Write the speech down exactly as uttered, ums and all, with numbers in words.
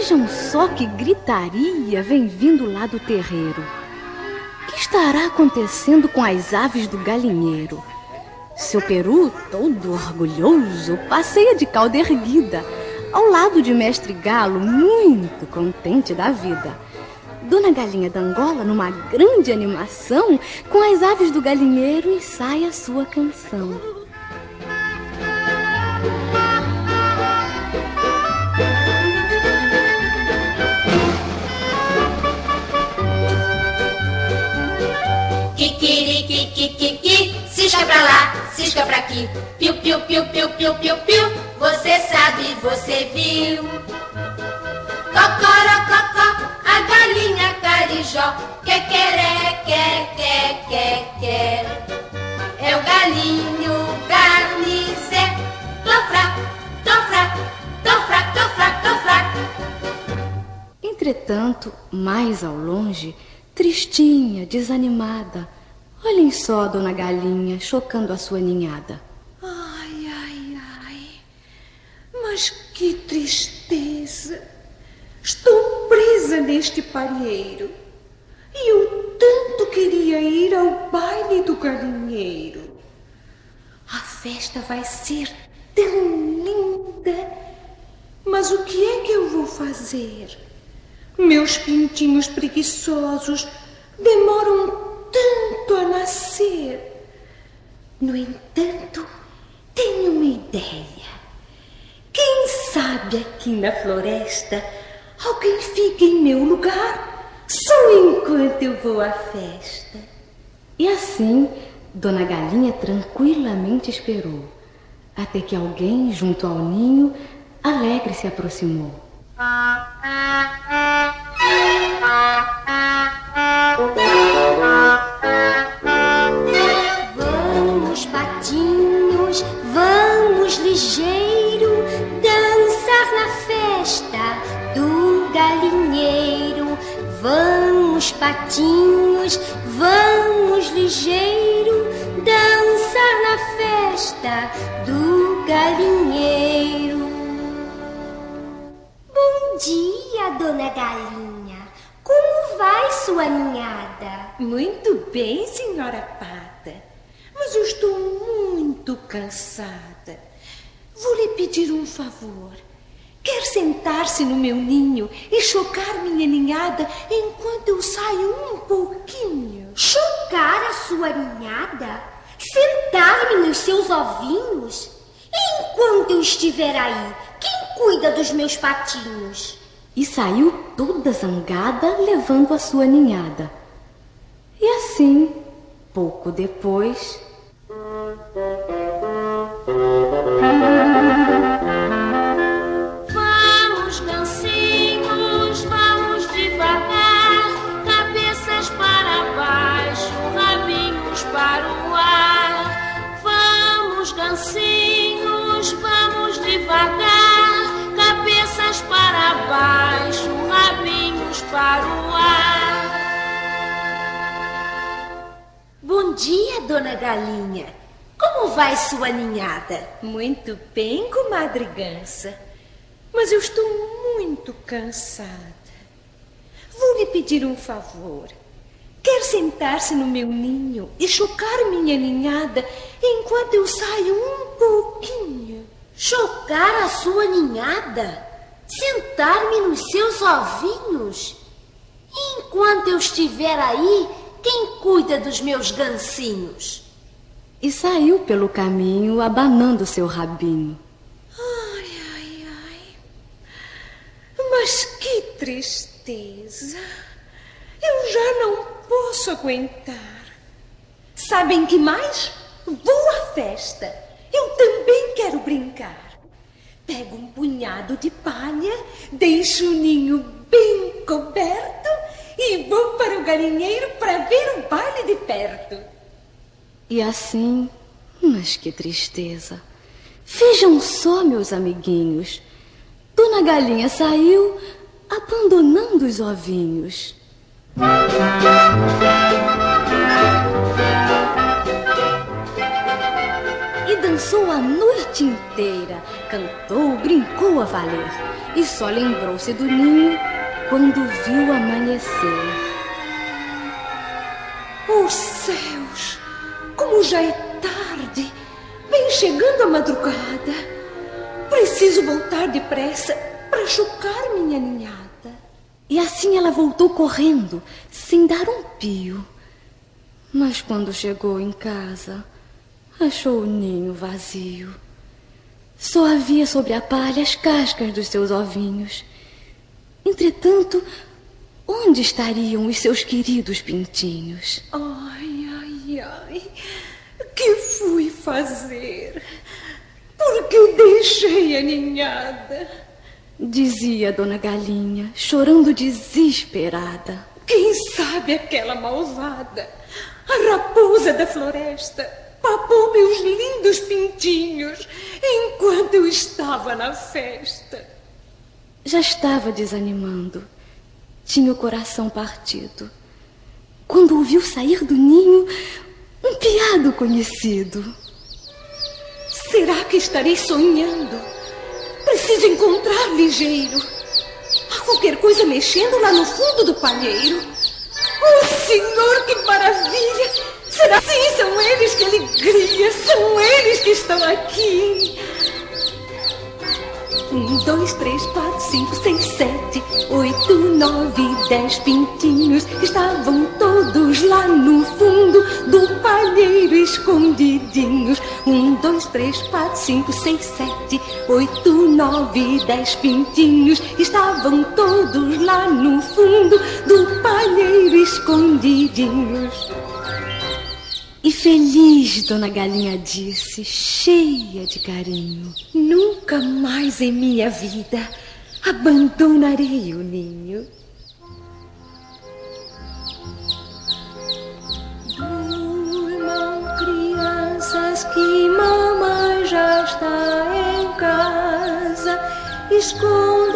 Vejam só que gritaria vem vindo lá do terreiro. O que estará acontecendo com as aves do galinheiro? Seu peru, todo orgulhoso, passeia de cauda erguida, ao lado de Mestre Galo, muito contente da vida. Dona Galinha d'Angola, numa grande animação, com as aves do galinheiro, ensaia a sua canção. Kikiriki, cisca pra lá, cisca pra aqui. Piu, piu, piu, piu, piu, piu, piu. Você sabe, você viu. Cocorococó, a galinha carijó. Que queré, que, que, que, que. É o galinho garnizé. Tofrá, tofrá, tofrá, tofrá, tofrá. Entretanto, mais ao longe, tristinha, desanimada, olhem só a Dona Galinha chocando a sua ninhada. Ai, ai, ai, mas que tristeza! Estou presa neste palheiro e eu tanto queria ir ao baile do galinheiro. A festa vai ser tão linda, mas o que é que eu vou fazer? Meus pintinhos preguiçosos demoram tanto a nascer. No entanto, tenho uma ideia. Quem sabe aqui na floresta alguém fica em meu lugar só enquanto eu vou à festa. E assim, Dona Galinha tranquilamente esperou, até que alguém, junto ao ninho, alegre se aproximou. Vamos, patinhos, vamos ligeiro, dançar na festa do galinheiro. Vamos, patinhos, vamos ligeiro, dançar na festa do galinheiro. Bom dia, Dona Galinha. Como vai sua ninhada? Muito bem, senhora Pata, mas eu estou muito cansada. Vou lhe pedir um favor. Quer sentar-se no meu ninho e chocar minha ninhada enquanto eu saio um pouquinho? Chocar a sua ninhada? Sentar-me nos seus ovinhos? E enquanto eu estiver aí, quem cuida dos meus patinhos? E saiu toda zangada, levando a sua ninhada. E assim, pouco depois... Vamos, gansinhos, vamos devagar. Cabeças para baixo, rabinhos para o ar. Vamos, gansinhos, vamos devagar. Cabeças para baixo, rabinhos para o ar. Bom dia, Dona Galinha. Como vai sua ninhada? Muito bem, comadre Gansa, mas eu estou muito cansada. Vou lhe pedir um favor. Quer sentar-se no meu ninho e chocar minha ninhada enquanto eu saio um pouquinho? Chocar a sua ninhada? Sentar-me nos seus ovinhos? E enquanto eu estiver aí, quem cuida dos meus gansinhos? E saiu pelo caminho, abanando seu rabinho. Ai, ai, ai. Mas que tristeza. Eu já não posso aguentar. Sabem que mais? Vou à festa. Eu também quero brincar. Pego um punhado de palha, deixo o ninho bem coberto e vou para o galinheiro para ver o baile de perto. E assim, mas que tristeza. Vejam só, meus amiguinhos. Dona Galinha saiu, abandonando os ovinhos. dançou a noite inteira, cantou, brincou a valer, e só lembrou-se do ninho quando viu amanhecer. Oh céus, como já é tarde, vem chegando a madrugada. Preciso voltar depressa para chocar minha ninhada. E assim ela voltou correndo, sem dar um pio. Mas quando chegou em casa, achou o ninho vazio. Só havia sobre a palha as cascas dos seus ovinhos. Entretanto, onde estariam os seus queridos pintinhos? Ai, ai, ai, que fui fazer? Por que deixei a ninhada? Dizia a Dona Galinha, chorando desesperada. Quem sabe aquela malvada, a raposa da floresta, papou meus lindos pintinhos enquanto eu estava na festa. Já estava desanimando. Tinha o coração partido, quando ouviu sair do ninho um piado conhecido. Será que estarei sonhando? Preciso encontrar ligeiro. Há qualquer coisa mexendo lá no fundo do palheiro. Oh, Senhor, que maravilha! Será sim, são eles, que alegria! São eles que estão aqui! Um, dois, três, quatro, cinco, seis, sete, oito, nove, dez pintinhos estavam todos lá no fundo do palheiro escondidinhos. Um, dois, três, quatro, cinco, seis, sete, oito, nove, dez pintinhos estavam todos lá no fundo do palheiro escondidinhos. E feliz, Dona Galinha disse, cheia de carinho: nunca mais em minha vida abandonarei o ninho. Durmam, crianças, que mamãe já está em casa. Esconde